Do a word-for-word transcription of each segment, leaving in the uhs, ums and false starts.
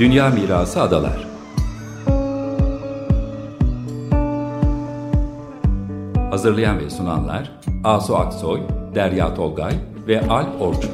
Dünya Mirası Adalar. Hazırlayan ve sunanlar Asu Aksoy, Derya Tolgay ve Alp Orçun.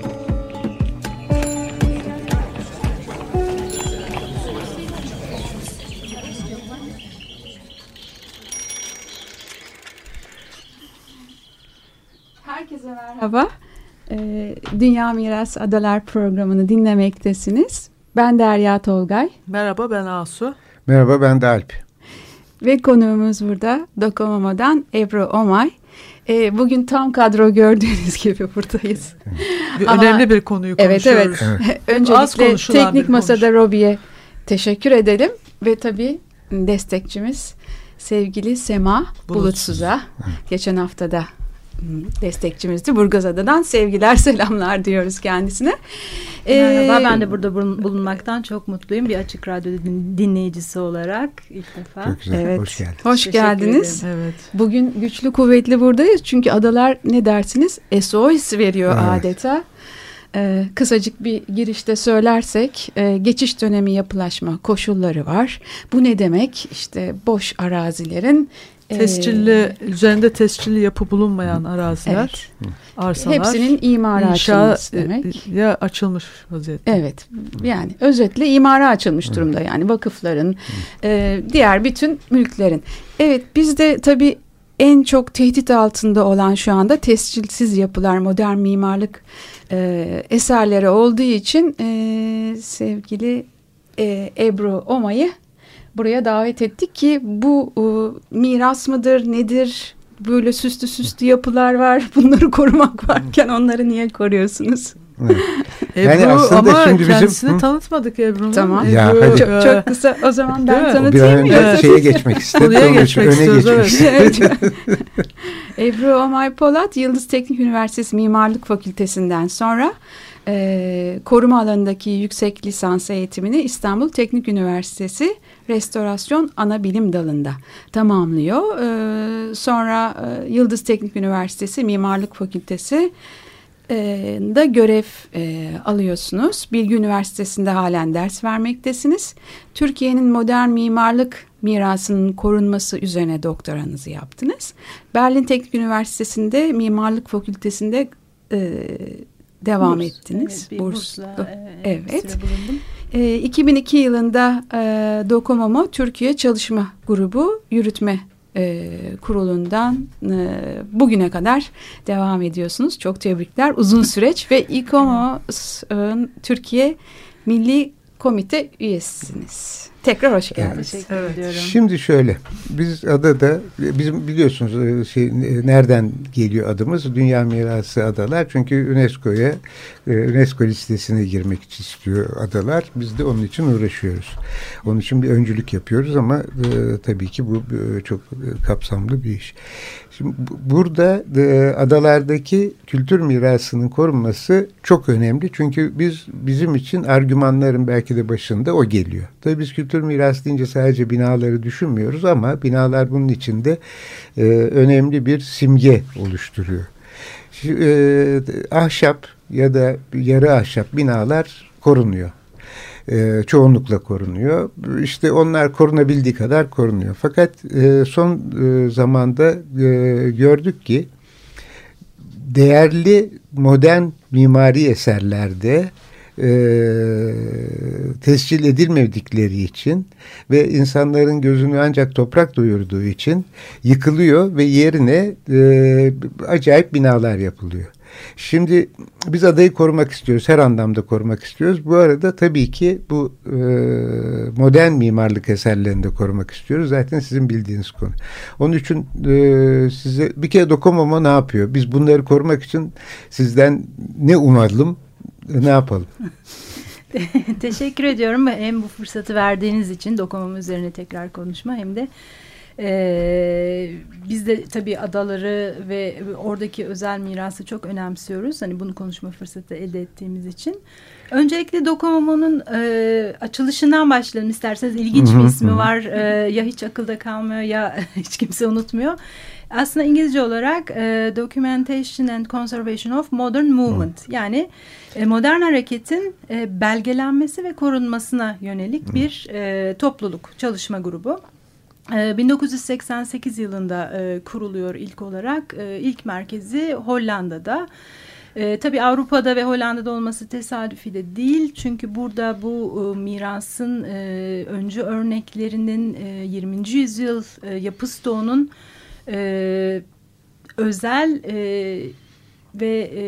Herkese merhaba. Ee, Dünya Mirası Adalar programını dinlemektesiniz. Ben Derya Tolgay. Merhaba, ben Asu. Merhaba, ben de Alp. Ve konuğumuz burada Docomomo'dan Ebru Omay. Ee, bugün tam kadro gördüğünüz gibi buradayız. Bir önemli bir konuyu konuşuyoruz. Evet, evet. evet. Öncelikle Teknik Masa'da Robi'ye teşekkür edelim. Ve tabii destekçimiz sevgili Sema Bulutsuz'a. Geçen haftada destekçimizdi. Burgazada'dan sevgiler, selamlar diyoruz kendisine. Merhaba, ee, ben de burada bulunmaktan çok mutluyum. Bir Açık Radyo dinleyicisi olarak ilk defa. Çok güzel, evet. hoş geldiniz. Hoş geldiniz. Evet. Bugün güçlü kuvvetli buradayız. Çünkü adalar ne dersiniz? S O S veriyor evet. adeta. Ee, kısacık bir girişte söylersek e, geçiş dönemi yapılaşma koşulları var. Bu ne demek? İşte boş arazilerin tescilli, ee, üzerinde tescilli yapı bulunmayan araziler, evet. arsalar, hepsinin imara açılması demek. Ya açılmış vaziyette. Evet, yani özetle imara açılmış durumda, yani vakıfların, e, diğer bütün mülklerin. Evet, bizde tabii en çok tehdit altında olan şu anda tescilsiz yapılar, modern mimarlık e, eserleri olduğu için e, sevgili e, Ebru Omay'ı buraya davet ettik ki bu e, miras mıdır, nedir? Böyle süslü süslü yapılar var. Bunları korumak varken onları niye koruyorsunuz? Evet. Ebru, yani ama şimdi kendisini bizim... tanıtmadık Ebru'nun. Tamam. Ebru, ya, çok, çok kısa o zaman ben tanıtayım. Bir an önce şeye geçmek istedim. Konuya geçmek istiyoruz. Evet. Ebru Omay Polat, Yıldız Teknik Üniversitesi Mimarlık Fakültesinden sonra e, koruma alanındaki yüksek lisans eğitimini İstanbul Teknik Üniversitesi Restorasyon Anabilim Dalı'nda tamamlıyor. Ee, sonra e, Yıldız Teknik Üniversitesi Mimarlık Fakültesi e, da görev e, alıyorsunuz. Bilgi Üniversitesi'nde halen ders vermektesiniz. Türkiye'nin modern mimarlık mirasının korunması üzerine doktoranızı yaptınız. Berlin Teknik Üniversitesi'nde Mimarlık Fakültesi'nde e, devam Burs, ettiniz. Evet, bir bursla e, evet. evet. E, iki bin iki yılında e, Docomomo Türkiye Çalışma Grubu Yürütme e, Kurulu'ndan e, bugüne kadar devam ediyorsunuz. Çok tebrikler. Uzun süreç ve İKOMOS Türkiye Milli Komite üyesisiniz. Tekrar hoş geldiniz. Evet, teşekkür ediyorum. Şimdi şöyle, biz adada, bizim biliyorsunuz şey, nereden geliyor adımız? Dünya Mirası Adalar. Çünkü UNESCO'ya, UNESCO listesine girmek için istiyor adalar. Biz de onun için uğraşıyoruz. Onun için bir öncülük yapıyoruz ama e, tabii ki bu e, çok kapsamlı bir iş. Şimdi burada e, adalardaki kültür mirasının korunması çok önemli. Çünkü biz bizim için argümanların belki de başında o geliyor. Tabii biz kültür mirası deyince sadece binaları düşünmüyoruz ama binalar bunun içinde e, önemli bir simge oluşturuyor. Şimdi, e, ahşap ya da yarı ahşap binalar korunuyor. E, çoğunlukla korunuyor. İşte onlar korunabildiği kadar korunuyor. Fakat e, son e, zamanda e, gördük ki değerli modern mimari eserlerde e, tescil edilmedikleri için ve insanların gözünü ancak toprak doyurduğu için yıkılıyor ve yerine e, acayip binalar yapılıyor. Şimdi biz adayı korumak istiyoruz. Her anlamda korumak istiyoruz. Bu arada tabii ki bu e, modern mimarlık eserlerini de korumak istiyoruz. Zaten sizin bildiğiniz konu. Onun için e, size bir kere Docomomo ne yapıyor? Biz bunları korumak için sizden ne umalım, ne yapalım? Teşekkür ediyorum. Hem bu fırsatı verdiğiniz için Docomomo üzerine tekrar konuşma hem de Ee, biz de tabii adaları ve oradaki özel mirası çok önemsiyoruz. Hani bunu konuşma fırsatı elde ettiğimiz için. Öncelikle Docomomo'nun e, açılışından başlayalım isterseniz. İlginç bir ismi var. E, ya hiç akılda kalmıyor ya hiç kimse unutmuyor. Aslında İngilizce olarak e, Documentation and Conservation of Modern Movement. Hmm. Yani e, modern hareketin e, belgelenmesi ve korunmasına yönelik hmm. bir e, topluluk, çalışma grubu. E, bin dokuz yüz seksen sekiz yılında e, kuruluyor ilk olarak. E, ilk merkezi Hollanda'da. E, tabii Avrupa'da ve Hollanda'da olması tesadüfi de değil. Çünkü burada bu e, mirasın e, öncü örneklerinin e, yirminci yüzyıl e, yapı stoğunun e, özel e, ve e,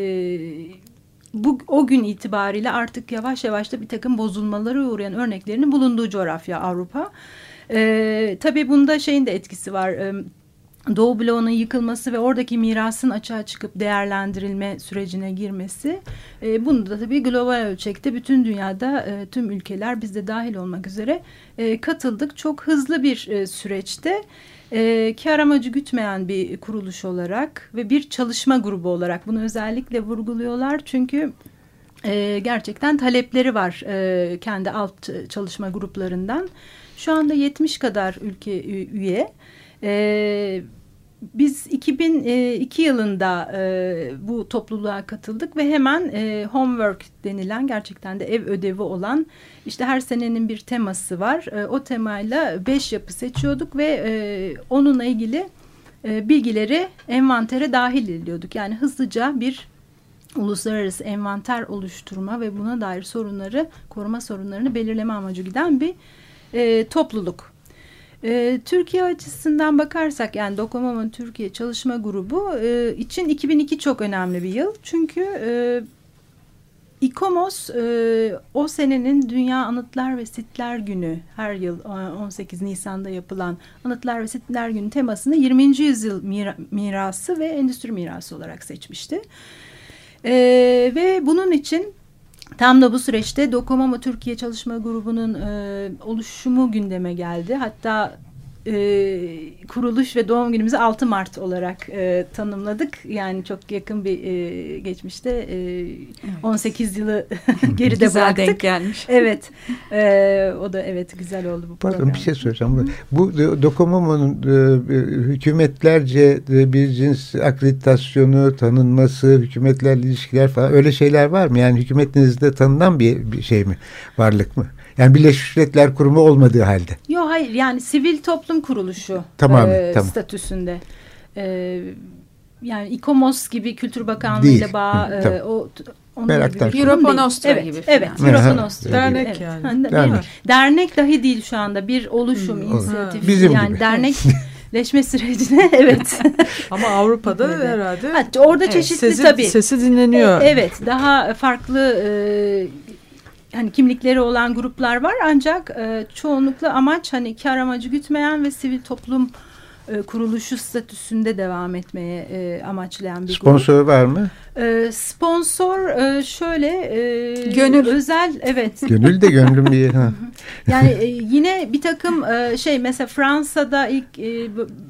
bu o gün itibariyle artık yavaş yavaş da bir takım bozulmalara uğrayan örneklerinin bulunduğu coğrafya Avrupa. E, tabii bunda şeyin de etkisi var. E, Doğu bloğunun yıkılması ve oradaki mirasın açığa çıkıp değerlendirilme sürecine girmesi. E, bunu da tabii global ölçekte bütün dünyada e, tüm ülkeler biz de dahil olmak üzere e, katıldık. Çok hızlı bir e, süreçte e, kar amacı gütmeyen bir kuruluş olarak ve bir çalışma grubu olarak bunu özellikle vurguluyorlar. Çünkü e, gerçekten talepleri var e, kendi alt çalışma gruplarından. Şu anda yetmiş kadar ülke üye. Ee, biz iki bin iki yılında e, bu topluluğa katıldık ve hemen e, homework denilen gerçekten de ev ödevi olan işte her senenin bir teması var. E, o temayla beş yapı seçiyorduk ve e, onunla ilgili e, bilgileri envantere dahil ediyorduk. Yani hızlıca bir uluslararası envanter oluşturma ve buna dair sorunları, koruma sorunlarını belirleme amacı giden bir e, topluluk. E, Türkiye açısından bakarsak yani Dokomom'un Türkiye Çalışma Grubu e, için iki bin iki çok önemli bir yıl. Çünkü e, İKOMOS e, o senenin Dünya Anıtlar ve Sitler Günü her yıl on sekiz Nisan'da yapılan Anıtlar ve Sitler Günü temasını yirminci yüzyıl mira, mirası ve endüstri mirası olarak seçmişti. E, ve bunun için tam da bu süreçte Dokomomo Türkiye Çalışma Grubu'nun e, oluşumu gündeme geldi. Hatta e, kuruluş ve doğum günümüzü altı Mart olarak e, tanımladık. Yani çok yakın bir e, geçmişte e, on sekiz yılı geride güzel bıraktık. Denk gelmiş. Evet. E, o da evet güzel oldu bu program. Pardon bir şey söyleyeceğim. Hı. Bu Dokomomo'nun e, hükümetlerce e, bir cins akreditasyonu, tanınması, hükümetlerle ilişkiler falan öyle şeyler var mı? Yani hükümetinizde tanınan bir, bir şey mi? Varlık mı? Yani Birleşmiş Milletler Kurumu olmadığı halde. Yok hayır yani sivil toplum kuruluşu tamam, e, tamam. statüsünde. E, yani İKOMOS gibi Kültür Bakanlığı ile bağ e, o Meraktan. Europa Nostra evet, gibi. Evet, Europa Nostra. Dernek evet. yani. Hani, dernek. dernek dahi değil şu anda bir oluşum, hmm, inisiyatif. Bizim yani gibi. dernekleşme sürecine evet. Ama Avrupa'da evet. herhalde. Hatta orada evet. çeşitli sesi, tabii. Sesi dinleniyor. E, evet, daha farklı e, hani kimlikleri olan gruplar var ancak e, çoğunlukla amaç hani kar amacı gütmeyen ve sivil toplum e, kuruluşu statüsünde devam etmeye e, amaçlayan bir Sponsor grup. var mı? E, sponsor e, şöyle e, gönül özel evet. Gönül de gönlüm bir ha. Yani e, yine bir takım e, şey mesela Fransa'da ilk e,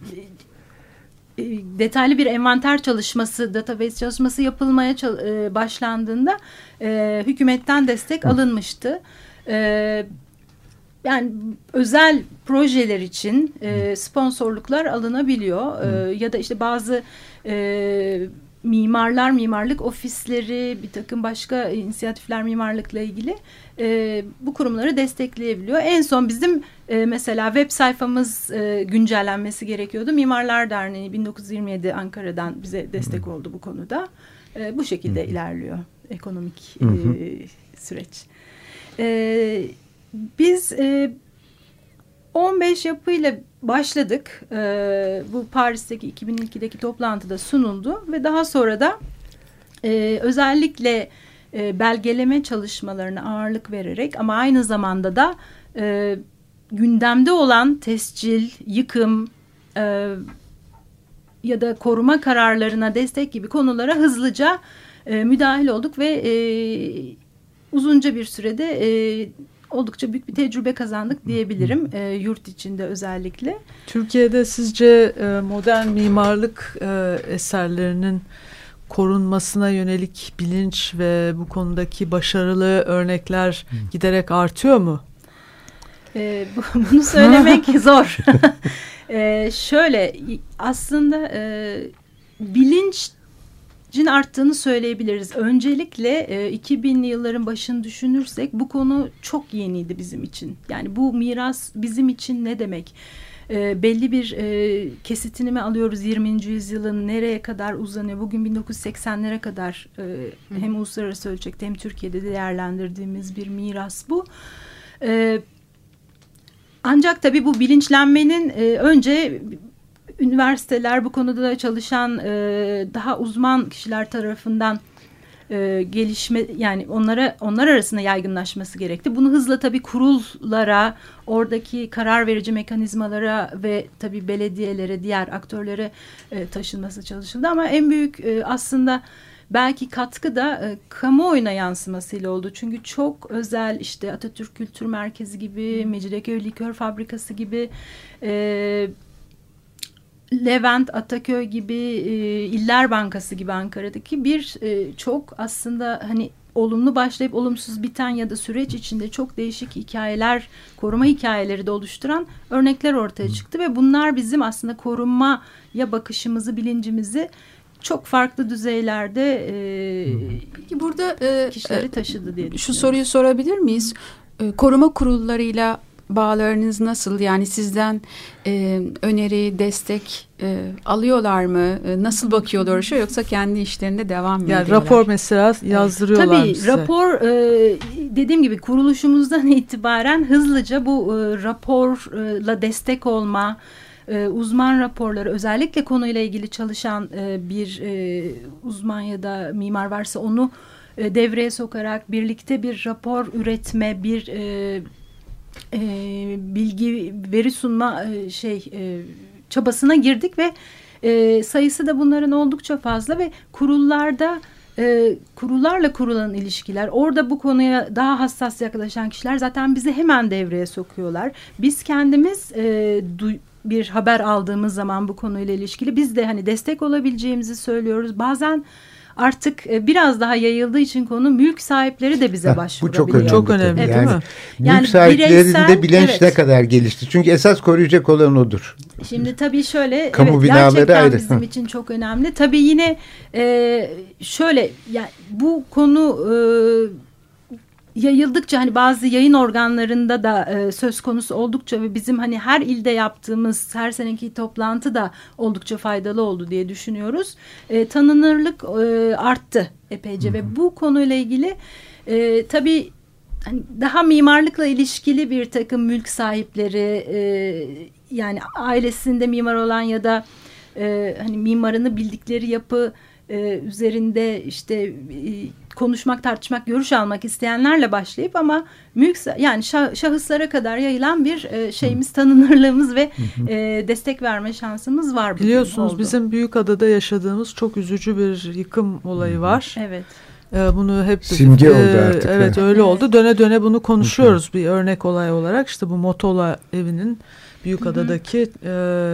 detaylı bir envanter çalışması, database çalışması yapılmaya e, başlandığında e, hükümetten destek alınmıştı. E, yani özel projeler için e, sponsorluklar alınabiliyor. E, ya da işte bazı e, mimarlar, mimarlık ofisleri, bir takım başka inisiyatifler mimarlıkla ilgili e, bu kurumları destekleyebiliyor. En son bizim e, mesela web sayfamız e, güncellenmesi gerekiyordu. Mimarlar Derneği bin dokuz yüz yirmi yedi Ankara'dan bize destek oldu bu konuda. E, bu şekilde ilerliyor ekonomik e, süreç. E, biz e, on beş yapıyla başladık. Ee, bu Paris'teki iki bin ikideki toplantıda sunuldu ve daha sonra da e, özellikle e, belgeleme çalışmalarına ağırlık vererek ama aynı zamanda da e, gündemde olan tescil, yıkım e, ya da koruma kararlarına destek gibi konulara hızlıca e, müdahil olduk ve e, uzunca bir sürede e, oldukça büyük bir tecrübe kazandık diyebilirim e, yurt içinde özellikle. Türkiye'de sizce e, modern mimarlık e, eserlerinin korunmasına yönelik bilinç ve bu konudaki başarılı örnekler giderek artıyor mu? E, bu, bunu söylemek zor. Ee, şöyle aslında e, bilincin arttığını söyleyebiliriz. Öncelikle e, iki binli yılların başını düşünürsek bu konu çok yeniydi bizim için. Yani bu miras bizim için ne demek? E, belli bir e, kesitini mi alıyoruz yirminci yüzyılın nereye kadar uzanıyor? Bugün bin dokuz yüz seksenlere kadar e, hem uluslararası ölçekte hem Türkiye'de değerlendirdiğimiz bir miras bu. E, ancak tabii bu bilinçlenmenin e, önce üniversiteler bu konuda da çalışan e, daha uzman kişiler tarafından e, gelişme yani onlara onlar arasında yaygınlaşması gerekti. Bunu hızla tabii kurullara, oradaki karar verici mekanizmalara ve tabii belediyelere, diğer aktörlere e, taşınması çalışıldı. Ama en büyük e, aslında belki katkı da e, kamuoyuna yansımasıyla oldu. Çünkü çok özel işte Atatürk Kültür Merkezi gibi, Mecidiyeköy Likör Fabrikası gibi, e, Levent, Ataköy gibi, e, İller Bankası gibi Ankara'daki bir e, çok aslında hani olumlu başlayıp olumsuz biten ya da süreç içinde çok değişik hikayeler, koruma hikayeleri de oluşturan örnekler ortaya çıktı ve bunlar bizim aslında korunmaya bakışımızı, bilincimizi çok farklı düzeylerde e, Peki burada e, kişileri taşıdı diye düşünüyorum. Şu soruyu sorabilir miyiz? E, koruma kurullarıyla bağlarınız nasıl? Yani sizden e, öneri, destek e, alıyorlar mı? E, nasıl bakıyorlar şu yoksa kendi işlerinde devam mı yani ediyorlar? Rapor mesela yazdırıyorlar Tabii size. rapor e, dediğim gibi kuruluşumuzdan itibaren hızlıca bu e, raporla destek olma, e, uzman raporları özellikle konuyla ilgili çalışan e, bir e, uzman ya da mimar varsa onu e, devreye sokarak birlikte bir rapor üretme, bir e, E, bilgi veri sunma e, şey e, çabasına girdik ve e, sayısı da bunların oldukça fazla ve kurullarda e, kurullarla kurulan ilişkiler, orada bu konuya daha hassas yaklaşan kişiler zaten bizi hemen devreye sokuyorlar. Biz kendimiz e, du, bir haber aldığımız zaman bu konuyla ilişkili biz de hani destek olabileceğimizi söylüyoruz. Bazen artık biraz daha yayıldığı için konu mülk sahipleri de bize başvurabiliyor. Bu çok önemli. Çok önemli yani, değil mi? Mülk Yani sahiplerinde bireysel, bilinç evet. ne kadar gelişti? Çünkü esas koruyacak olan odur. Şimdi tabii şöyle Kamu evet, binaları gerçekten ayrı. bizim için çok önemli. Tabii yine e, şöyle yani bu konu e, yayıldıkça hani bazı yayın organlarında da e, söz konusu oldukça ve bizim hani her ilde yaptığımız her seneki toplantı da oldukça faydalı oldu diye düşünüyoruz. E, tanınırlık e, arttı epeyce Hı-hı. ve bu konuyla ilgili e, tabii hani daha mimarlıkla ilişkili bir takım mülk sahipleri e, yani ailesinde mimar olan ya da e, hani mimarını bildikleri yapı e, üzerinde işte e, konuşmak, tartışmak, görüş almak isteyenlerle başlayıp ama mülk yani şah, şahıslara kadar yayılan bir e, şeyimiz, tanınırlığımız ve e, destek verme şansımız var. Biliyorsunuz oldu. bizim Büyükada'da yaşadığımız çok üzücü bir yıkım olayı var. Evet. Ee, bunu hep simge e, oldu artık. Evet he. öyle oldu. Döne döne bunu konuşuyoruz bir örnek olay olarak. İşte bu Motola evinin Büyükada'daki e,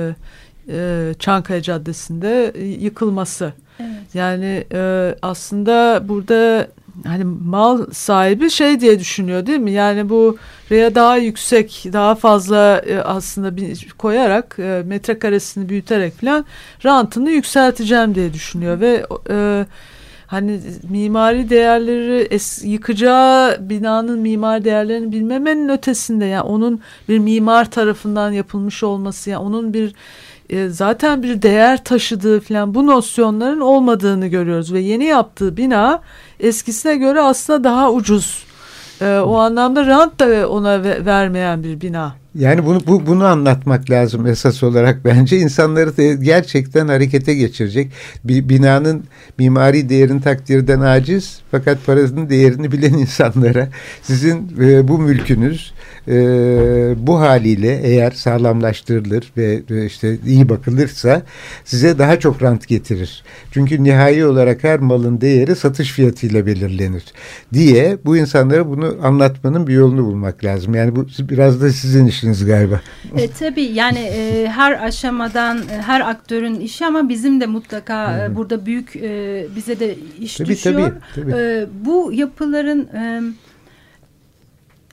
e, Çankaya Caddesi'nde yıkılması. Evet. Yani e, aslında burada hani mal sahibi şey diye düşünüyor değil mi? Yani bu buraya daha yüksek, daha fazla e, aslında bir koyarak e, metrekaresini büyüterek falan rantını yükselteceğim diye düşünüyor ve e, hani mimari değerleri es, yıkacağı binanın mimari değerlerini bilmemenin ötesinde yani onun bir mimar tarafından yapılmış olması yani onun bir e, zaten bir değer taşıdığı falan bu nosyonların olmadığını görüyoruz ve yeni yaptığı bina eskisine göre aslında daha ucuz. E, o anlamda rant da ona ve, vermeyen bir bina. Yani bunu bu, bunu anlatmak lazım esas olarak bence insanları da gerçekten harekete geçirecek. Bir binanın mimari değerini takdirden aciz fakat parasının değerini bilen insanlara sizin e, bu mülkünüz e, bu haliyle eğer sağlamlaştırılır ve e, işte iyi bakılırsa size daha çok rant getirir. Çünkü nihai olarak her malın değeri satış fiyatıyla belirlenir diye bu insanlara bunu anlatmanın bir yolunu bulmak lazım. Yani bu biraz da sizin işiniz galiba. E, tabii yani e, her aşamadan e, her aktörün işi ama bizim de mutlaka e, burada büyük e, bize de iş tabii, düşüyor. Tabii, tabii. E, bu yapıların e,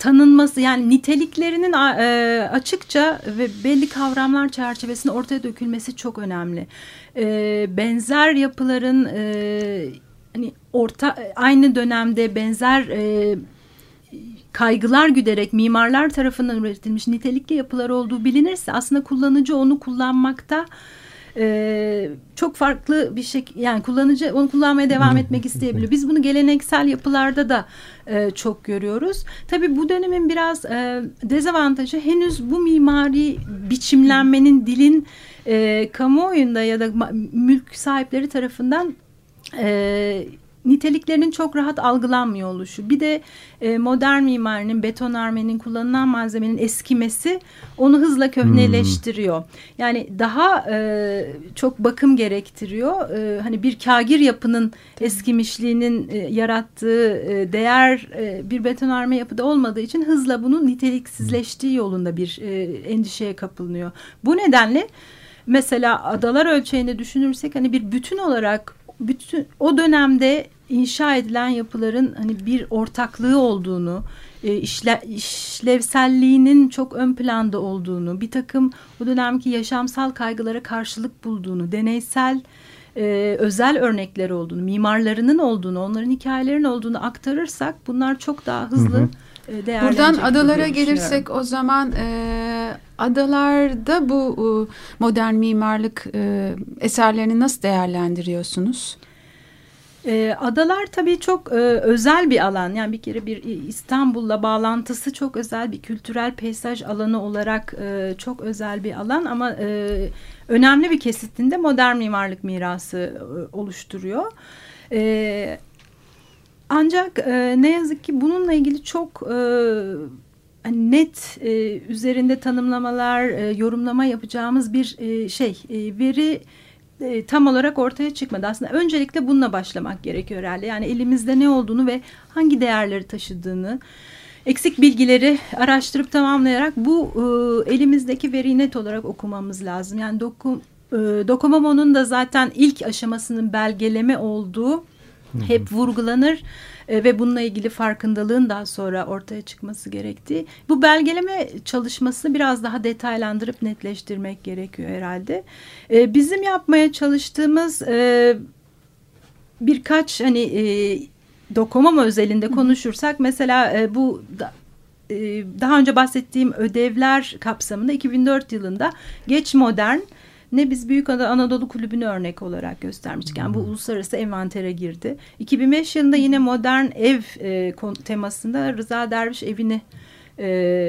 tanınması, yani niteliklerinin e, açıkça ve belli kavramlar çerçevesinde ortaya dökülmesi çok önemli. E, benzer yapıların e, hani orta aynı dönemde benzer e, kaygılar güderek mimarlar tarafından üretilmiş nitelikli yapılar olduğu bilinirse aslında kullanıcı onu kullanmakta Ee, çok farklı bir şey, yani kullanıcı onu kullanmaya devam etmek isteyebiliyor. Biz bunu geleneksel yapılarda da e, çok görüyoruz. Tabii bu dönemin biraz e, dezavantajı henüz bu mimari biçimlenmenin dilin e, kamuoyunda ya da mülk sahipleri tarafından e, niteliklerinin çok rahat algılanmıyor oluşu. Bir de e, modern mimarinin, betonarmenin, kullanılan malzemenin eskimesi onu hızla köhneleştiriyor. Hmm. Yani daha e, çok bakım gerektiriyor. E, hani bir kagir yapının eskimişliğinin e, yarattığı e, değer e, bir betonarme yapıda olmadığı için hızla bunun niteliksizleştiği yolunda bir e, endişeye kapılınıyor. Bu nedenle mesela adalar ölçeğinde düşünürsek hani bir bütün olarak bütün o dönemde inşa edilen yapıların hani bir ortaklığı olduğunu, e, işle, işlevselliğinin çok ön planda olduğunu, bir takım o dönemki yaşamsal kaygılara karşılık bulduğunu, deneysel e, özel örnekleri olduğunu, mimarlarının olduğunu, onların hikayelerinin olduğunu aktarırsak bunlar çok daha hızlı hı hı. e, Buradan adalara gelirsek o zaman e, adalarda bu e, modern mimarlık e, eserlerini nasıl değerlendiriyorsunuz? E, adalar tabii çok e, özel bir alan. Yani bir kere bir İstanbul'la bağlantısı çok özel, bir kültürel peyzaj alanı olarak e, çok özel bir alan ama e, önemli bir kesitinde modern mimarlık mirası e, oluşturuyor. E, ancak e, ne yazık ki bununla ilgili çok e, net e, üzerinde tanımlamalar, e, yorumlama yapacağımız bir e, şey, e, veri e, tam olarak ortaya çıkmadı. Aslında öncelikle bununla başlamak gerekiyor herhalde. Yani elimizde ne olduğunu ve hangi değerleri taşıdığını, eksik bilgileri araştırıp tamamlayarak bu e, elimizdeki veriyi net olarak okumamız lazım. Yani doku, e, Dokumamo'nun da zaten ilk aşamasının belgeleme olduğu hep vurgulanır e, ve bununla ilgili farkındalığın daha sonra ortaya çıkması gerektiği. Bu belgeleme çalışmasını biraz daha detaylandırıp netleştirmek gerekiyor herhalde. E, bizim yapmaya çalıştığımız e, birkaç hani e, Dokumamo özelinde konuşursak mesela e, bu da, e, daha önce bahsettiğim ödevler kapsamında iki bin dört yılında Geç Modern ne biz Büyükada Anadolu Kulübü'nü örnek olarak göstermiştik. Yani bu uluslararası envantere girdi. iki bin beş yılında yine modern ev e, temasında Rıza Derviş evini e,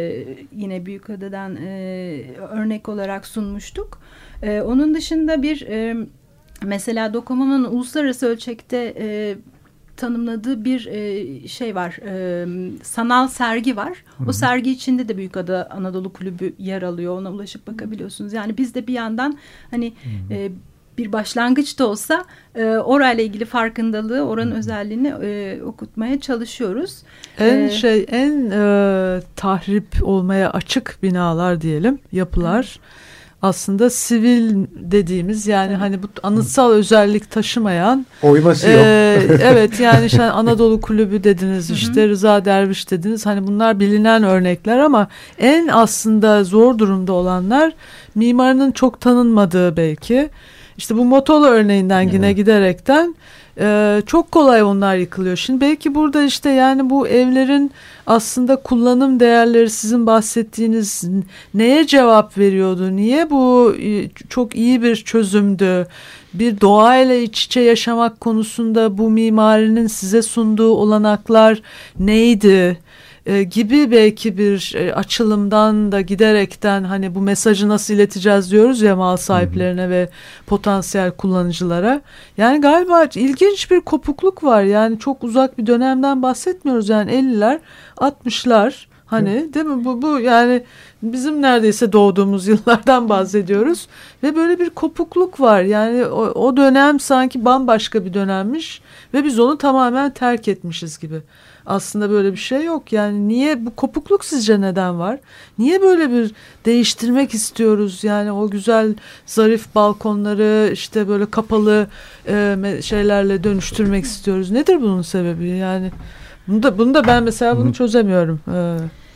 yine Büyükada'dan e, örnek olarak sunmuştuk. E, onun dışında bir e, mesela Dokumamo'nun uluslararası ölçekte e, tanımladığı bir e, şey var. E, sanal sergi var. Hı hı. O sergi içinde de Büyükada Anadolu Kulübü yer alıyor. Ona ulaşıp bakabiliyorsunuz. Yani biz de bir yandan hani e, bir başlangıç da olsa e, orayla ilgili farkındalığı, oranın hı hı. özelliğini e, okutmaya çalışıyoruz. En ee, şey en e, tahrip olmaya açık binalar diyelim, yapılar. Hı. Aslında sivil dediğimiz yani evet. hani bu anıtsal özellik taşımayan oyması e, yok. Evet yani işte Anadolu Kulübü dediniz işte Rıza Derviş dediniz hani bunlar bilinen örnekler ama en aslında zor durumda olanlar mimarının çok tanınmadığı belki işte bu Motola örneğinden yine evet. giderekten Ee, çok kolay onlar yıkılıyor. Şimdi belki burada işte yani bu evlerin aslında kullanım değerleri sizin bahsettiğiniz neye cevap veriyordu? Niye bu çok iyi bir çözümdü? Bir doğayla iç içe yaşamak konusunda bu mimarinin size sunduğu olanaklar neydi? E, gibi belki bir e, açılımdan da giderekten hani bu mesajı nasıl ileteceğiz diyoruz ya mal sahiplerine hı hı. ve potansiyel kullanıcılara. Yani galiba ilginç bir kopukluk var. Yani çok uzak bir dönemden bahsetmiyoruz. Yani elliler, altmışlar hani hı. değil mi? Bu, bu yani bizim neredeyse doğduğumuz yıllardan bahsediyoruz. Ve böyle bir kopukluk var. Yani o, o dönem sanki bambaşka bir dönemmiş ve biz onu tamamen terk etmişiz gibi. Aslında böyle bir şey yok. Yani niye bu kopukluk sizce neden var? Niye böyle bir değiştirmek istiyoruz? Yani o güzel zarif balkonları işte böyle kapalı e, şeylerle dönüştürmek istiyoruz. Nedir bunun sebebi? Yani bunu da bunu da ben mesela bunu çözemiyorum. Ee,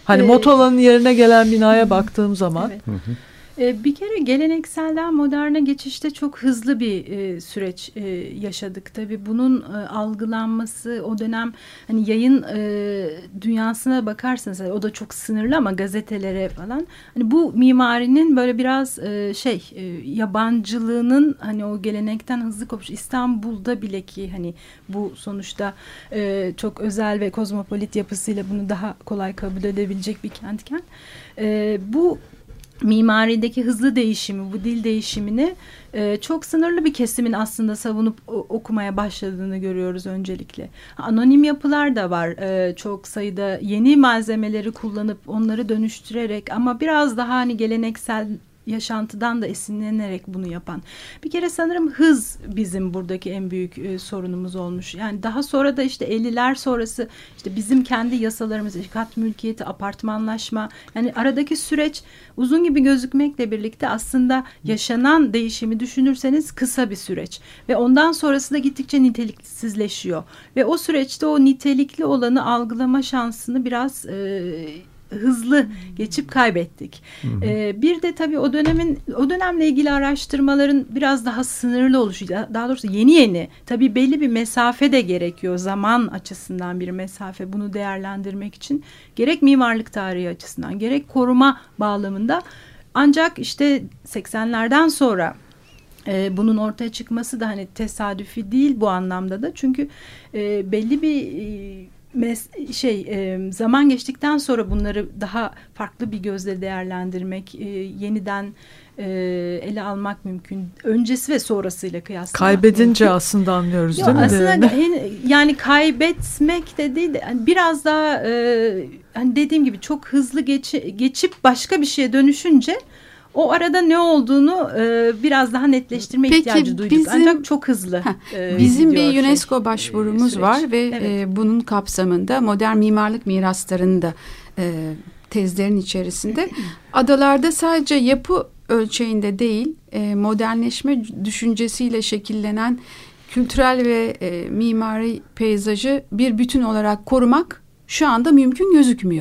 Hani Ee, Motola'nın yerine gelen binaya baktığım zaman. Evet. Hı hı. Bir kere gelenekselden moderne geçişte çok hızlı bir e, süreç e, yaşadık. Tabii bunun e, algılanması o dönem hani yayın e, dünyasına bakarsanız o da çok sınırlı ama gazetelere falan hani bu mimarinin böyle biraz e, şey e, yabancılığının hani o gelenekten hızlı kopuş. İstanbul'da bile ki hani bu sonuçta e, çok özel ve kozmopolit yapısıyla bunu daha kolay kabul edebilecek bir kentken e, bu mimarideki hızlı değişimi, bu dil değişimini e, çok sınırlı bir kesimin aslında savunup o, okumaya başladığını görüyoruz öncelikle. Anonim yapılar da var. E, çok sayıda yeni malzemeleri kullanıp onları dönüştürerek ama biraz daha hani geleneksel yaşantıdan da esinlenerek bunu yapan. Bir kere sanırım hız bizim buradaki en büyük e, sorunumuz olmuş. Yani daha sonra da işte elliler sonrası işte bizim kendi yasalarımız, kat mülkiyeti, apartmanlaşma yani aradaki süreç uzun gibi gözükmekle birlikte aslında yaşanan değişimi düşünürseniz kısa bir süreç. Ve ondan sonrası da gittikçe niteliksizleşiyor. Ve o süreçte o nitelikli olanı algılama şansını biraz E, hızlı geçip kaybettik. Hı hı. Ee, bir de tabii o dönemin o dönemle ilgili araştırmaların biraz daha sınırlı oluşu, daha doğrusu yeni yeni. Tabii belli bir mesafe de gerekiyor. Zaman açısından bir mesafe bunu değerlendirmek için. Gerek mimarlık tarihi açısından, gerek koruma bağlamında. Ancak işte seksenlerden sonra e, bunun ortaya çıkması da hani tesadüfi değil bu anlamda da. Çünkü e, belli bir e, Mes- şey e, zaman geçtikten sonra bunları daha farklı bir gözle değerlendirmek, e, yeniden e, ele almak mümkün. Öncesi ve sonrasıyla kıyaslamak kaybedince mümkün. Aslında anlıyoruz Yok, değil mi? Aslında yani kaybetmek de değil de yani biraz daha e, hani dediğim gibi çok hızlı geç, geçip başka bir şeye dönüşünce o arada ne olduğunu e, biraz daha netleştirme Peki, ihtiyacı duyduk. Bizim, Ancak çok hızlı. E, bizim bir UNESCO şey, başvurumuz süreç. var ve evet. e, bunun kapsamında modern mimarlık miraslarını da e, tezlerin içerisinde adalarda sadece yapı ölçeğinde değil e, modernleşme düşüncesiyle şekillenen kültürel ve e, mimari peyzajı bir bütün olarak korumak şu anda mümkün gözükmüyor.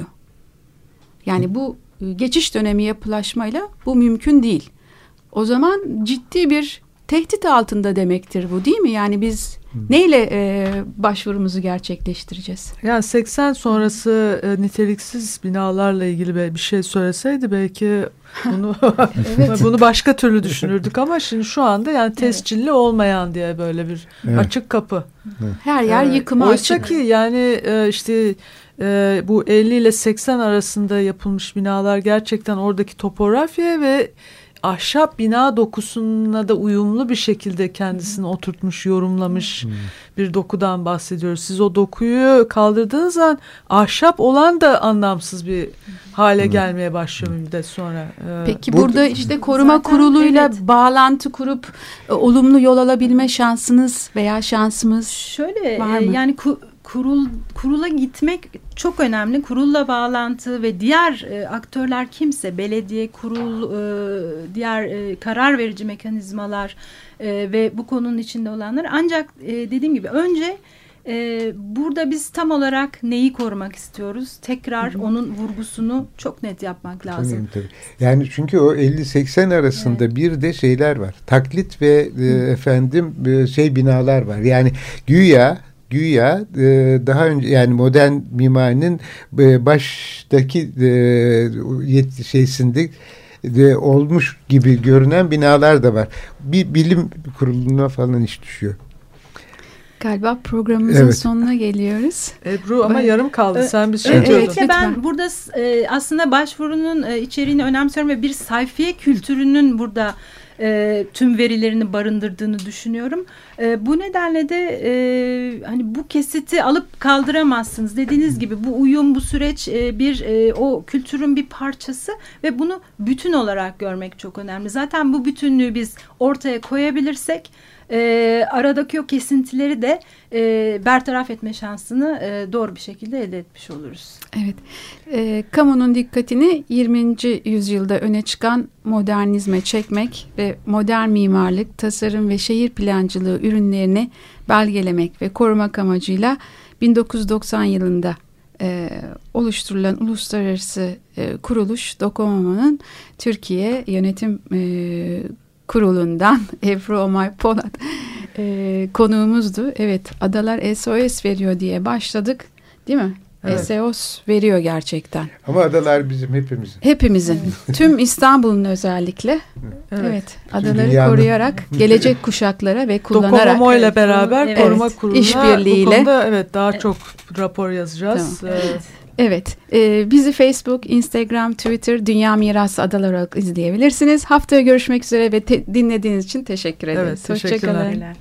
Yani bu geçiş dönemi yapılaşmayla bu mümkün değil. O zaman ciddi bir tehdit altında demektir bu, değil mi? Yani biz neyle e, başvurumuzu gerçekleştireceğiz? Yani seksen sonrası e, niteliksiz binalarla ilgili bir şey söyleseydi belki bunu evet. bunu başka türlü düşünürdük ama şimdi şu anda yani tescilli evet. olmayan diye böyle bir evet. açık kapı. Evet. Her yer yıkıma Oysa açık. Oysa ki yani e, işte e, bu elli ile seksen arasında yapılmış binalar gerçekten oradaki topografya ve ahşap bina dokusuna da uyumlu bir şekilde kendisini hmm. oturtmuş, yorumlamış hmm. bir dokudan bahsediyoruz. Siz o dokuyu kaldırdığınız zaman ahşap olan da anlamsız bir hale hmm. gelmeye başlıyor bir müddet sonra. Peki burada, burada işte koruma zaten, kuruluyla evet. bağlantı kurup e, olumlu yol alabilme şansınız veya şansımız şöyle var mı? E, yani ku, kurul kurula gitmek çok önemli. Kurulla bağlantı ve diğer e, aktörler kimse, belediye, kurul, e, diğer e, karar verici mekanizmalar e, ve bu konunun içinde olanlar. Ancak e, dediğim gibi önce e, burada biz tam olarak neyi korumak istiyoruz? Tekrar Hı-hı. onun vurgusunu çok net yapmak lazım. Tabii, tabii. Yani çünkü o elli seksen arasında evet. bir de şeyler var. Taklit ve e, efendim e, şey binalar var. Yani güya Güya e, daha önce yani modern mimarinin e, baştaki e, yet, şeysinde e, olmuş gibi görünen binalar da var. Bir bilim kuruluna falan iş düşüyor. Galiba programımızın evet. sonuna geliyoruz. Ebru ama ben, yarım kaldı. Ö- Sen bir şey evet, evet, ben burada e, aslında başvurunun e, içeriğini önemsiyorum ve bir sayfiye kültürünün burada E, tüm verilerini barındırdığını düşünüyorum. E, bu nedenle de e, hani bu kesiti alıp kaldıramazsınız. Dediğiniz gibi bu uyum, bu süreç e, bir e, o kültürün bir parçası ve bunu bütün olarak görmek çok önemli. Zaten bu bütünlüğü biz ortaya koyabilirsek e, aradaki o kesintileri de e, bertaraf etme şansını e, doğru bir şekilde elde etmiş oluruz. Evet. E, kamunun dikkatini yirminci yüzyılda öne çıkan modernizme çekmek ve modern mimarlık, tasarım ve şehir plancılığı ürünlerini belgelemek ve korumak amacıyla bin dokuz yüz doksan yılında e, oluşturulan uluslararası e, kuruluş Docomo'nun Türkiye Yönetim e, Kurulu'ndan Ebru Omay Polat e, konuğumuzdu. Evet, adalar S O S veriyor diye başladık, değil mi? Evet. S O S veriyor gerçekten. Ama adalar bizim hepimizin. Hepimizin. Evet. Tüm İstanbul'un özellikle. Evet. Evet. Adaları dünyanın koruyarak, gelecek kuşaklara ve kullanarak. Docomo ile beraber evet. koruma kuruluna işbirliğiyle. Bu konuda evet daha evet. çok rapor yazacağız. Tamam. Evet. Evet, e, bizi Facebook, Instagram, Twitter, Dünya Mirası Adalar olarak izleyebilirsiniz. Haftaya görüşmek üzere ve te- dinlediğiniz için teşekkür ederiz. Evet, teşekkürler. Hoşçakalın.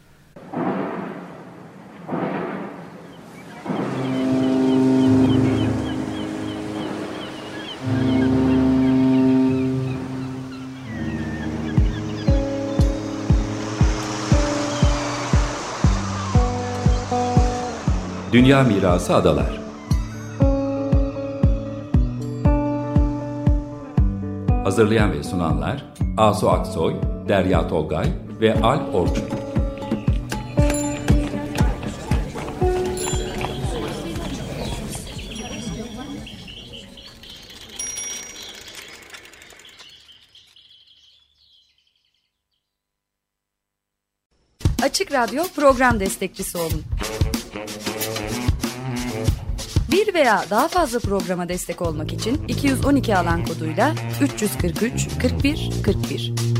Dünya Mirası Adalar. Hazırlayan ve sunanlar Asu Aksoy, Derya Tolgay ve Alp Orçun. Açık Radyo program destekçisi olun. Bir veya daha fazla programa destek olmak için iki yüz on iki alan koduyla üç yüz kırk üç kırk bir kırk bir